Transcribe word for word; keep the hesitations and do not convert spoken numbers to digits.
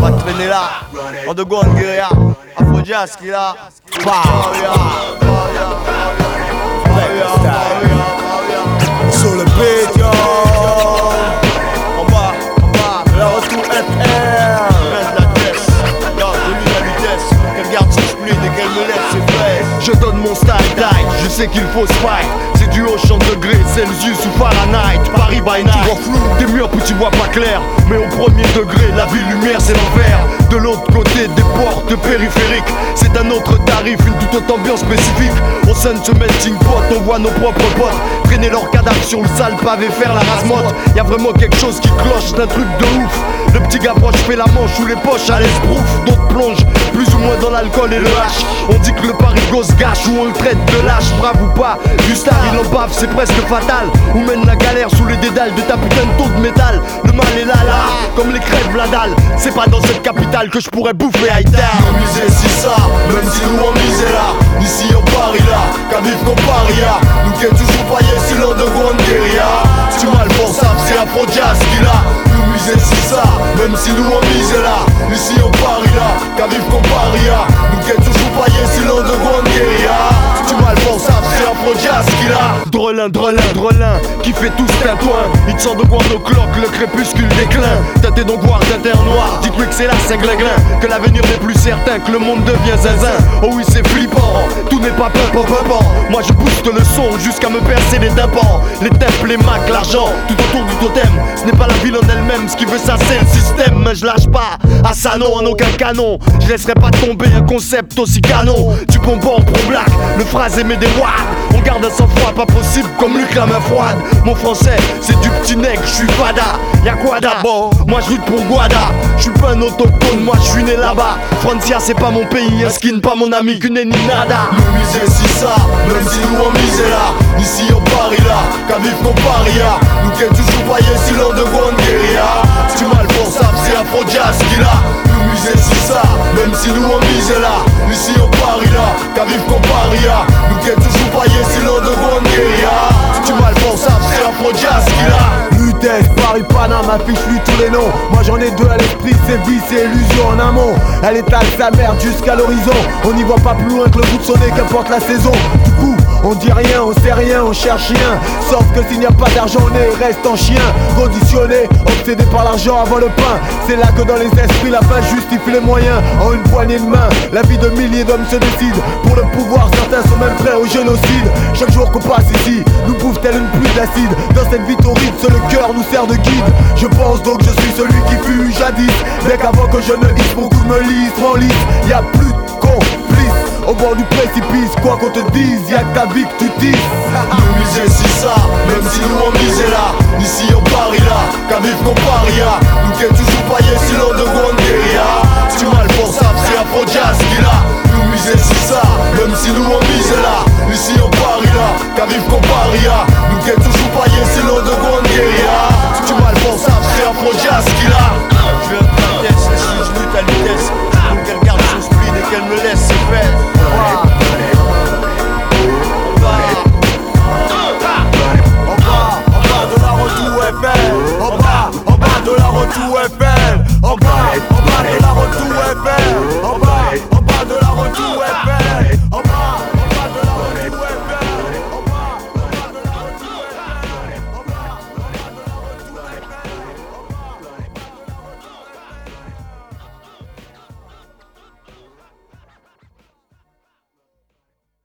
va traîner là. Underground guérilla, Afro-Jazz qui est là. Sur le beat, yo. En bas, en bas, La retour F R. baisse la caisse. Regarde, de lui la vitesse. Qu'elle garde son spleen et qu'elle me laisse ses frères. Je donne mon style tight, je sais qu'il faut se fight. C'est du haut champ degré, Celsius ou Fahrenheit. Paris by night, tu vois flou, des murs puis tu vois pas clair. Mais au premier degré, la vie lumière c'est l'enfer. De l'autre côté des portes périphériques, c'est un autre tarif, une toute autre ambiance spécifique. Au sein de ce melting pot, on voit nos propres potes traîner leurs cadavres sur le sale pavé, faire la rase-motte. Y'a vraiment quelque chose qui cloche, d'un truc de ouf. Le petit gars proche fait la manche ou les poches à l'esbrouf. D'autres plongent plus ou moins dans l'alcool et le hache. On dit que le parigo se gâche ou on le traite de lâche. Brave ou pas, du star il en bave, c'est presque fatal. Ou mène la galère sous les dédales de ta putain de taux de métal. Le mal est là là, comme les crèves la dalle. C'est pas dans cette capitale que je pourrais bouffer Haïta. Nous miser si ça, même si nous on misait là. Ici on parie là, qu'à vivre qu'on paria. Nous qui toujours paillés sur l'underground guérilla. Si tu mal pour ça, c'est Afro-Jazz qui l'a. Nous miser si ça, même si nous on misait là. Ici on parie là, qu'à vivre qu'on paria. Nous qui toujours paillés sur l'underground guérilla. Si tu mal pour ça, c'est Afro-Jazz qui l'a. Drelin, drelin, drelin, qui fait tout ce tintouin. Il te sort de voir nos cloques, le crépuscule déclin. Tâtez donc voir d'un terre noir, dites-lui que c'est là, c'est glinglin. Que l'avenir n'est plus certain, que le monde devient zinzin. Oh oui c'est flippant, tout n'est pas peur, peur, peur. Moi je booste le son jusqu'à me percer les tympans. Les temples, les macs, l'argent, tout autour du totem. Ce n'est pas la ville en elle-même, ce qui veut ça c'est le système. Mais je lâche pas, à ça non, en aucun canon. Je laisserai pas tomber un concept aussi canon. Du bonbon pro black, le phrase émet des watts. On garde un sang-froid pas possible comme Luc la main froide. Mon français c'est du petit nègre, je suis fada. Y'a quoi d'abord, moi je lutte pour Guada. Je suis pas un autochtone, moi je suis né là-bas. Francia c'est pas mon pays, un skin pas mon ami, qu'une ni nada. Nous miser si ça, même si nous on misait là. Ici on parie là, qu'à vivre qu'on paria. Nous qui toujours paillés sur l'underground guérilla. Si tu mal pour ça, c'est Afro-Jazz qui l'a. Nous miser si ça, même si nous on misait là. Ici on parie là, qu'à vivre qu'on paria. Nous qui toujours paillés sur l'underground guérilla. Si tu mal pour ça, c'est Afro-Jazz qui l'a. Lutèce, Paris, Paname, affiche lui tous les noms. Moi j'en ai deux à l'esprit, c'est vice et illusion en amont. Elle étale sa merde jusqu'à l'horizon. On n'y voit pas plus loin que le bout de son nez, qu'importe la saison. Du coup, on dit rien, on sait rien, on cherche rien. Sauf que s'il n'y a pas d'argent, on est reste en chien. Conditionné, obsédé par l'argent avant le pain. C'est là que dans les esprits la fin justifie les moyens. En une poignée de main, la vie de milliers d'hommes se décide. Pour le pouvoir, certains sont même prêts au génocide. Chaque jour qu'on passe ici, nous bouffe telle une pluie d'acide. Dans cette vie torride, seul le cœur nous sert de guide. Je pense donc je suis celui qui fut jadis. Dès qu'avant que je ne hisse, beaucoup me lisent, m'enlisent. Y'a plus de complices au bord du précipice, quoi qu'on te dise, y'a que ta vie que tu dises. Nous miser si ça, même si nous on misait là. Ici on parie là, qu'à vivre qu'on paria. Nous qui toujours paillés sur l'underground guérilla. Si tu mal pour ça, c'est Afro-Jazz qui l'a. Nous miser si ça, même si nous on misait là. Ici on parie là, qu'à vivre qu'on paria. Nous qui toujours paillés sur l'underground guérilla. Si tu mal pour ça, c'est Afro-Jazz qui l'a. Je viens de la caisse, et si je lutte à vitesse, pour qu'elle garde son spleen et qu'elle me laisse ses fesses. En bas, en bas de la retour F R. En bas, en bas de la retour F R. En bas, en bas de la retour F R.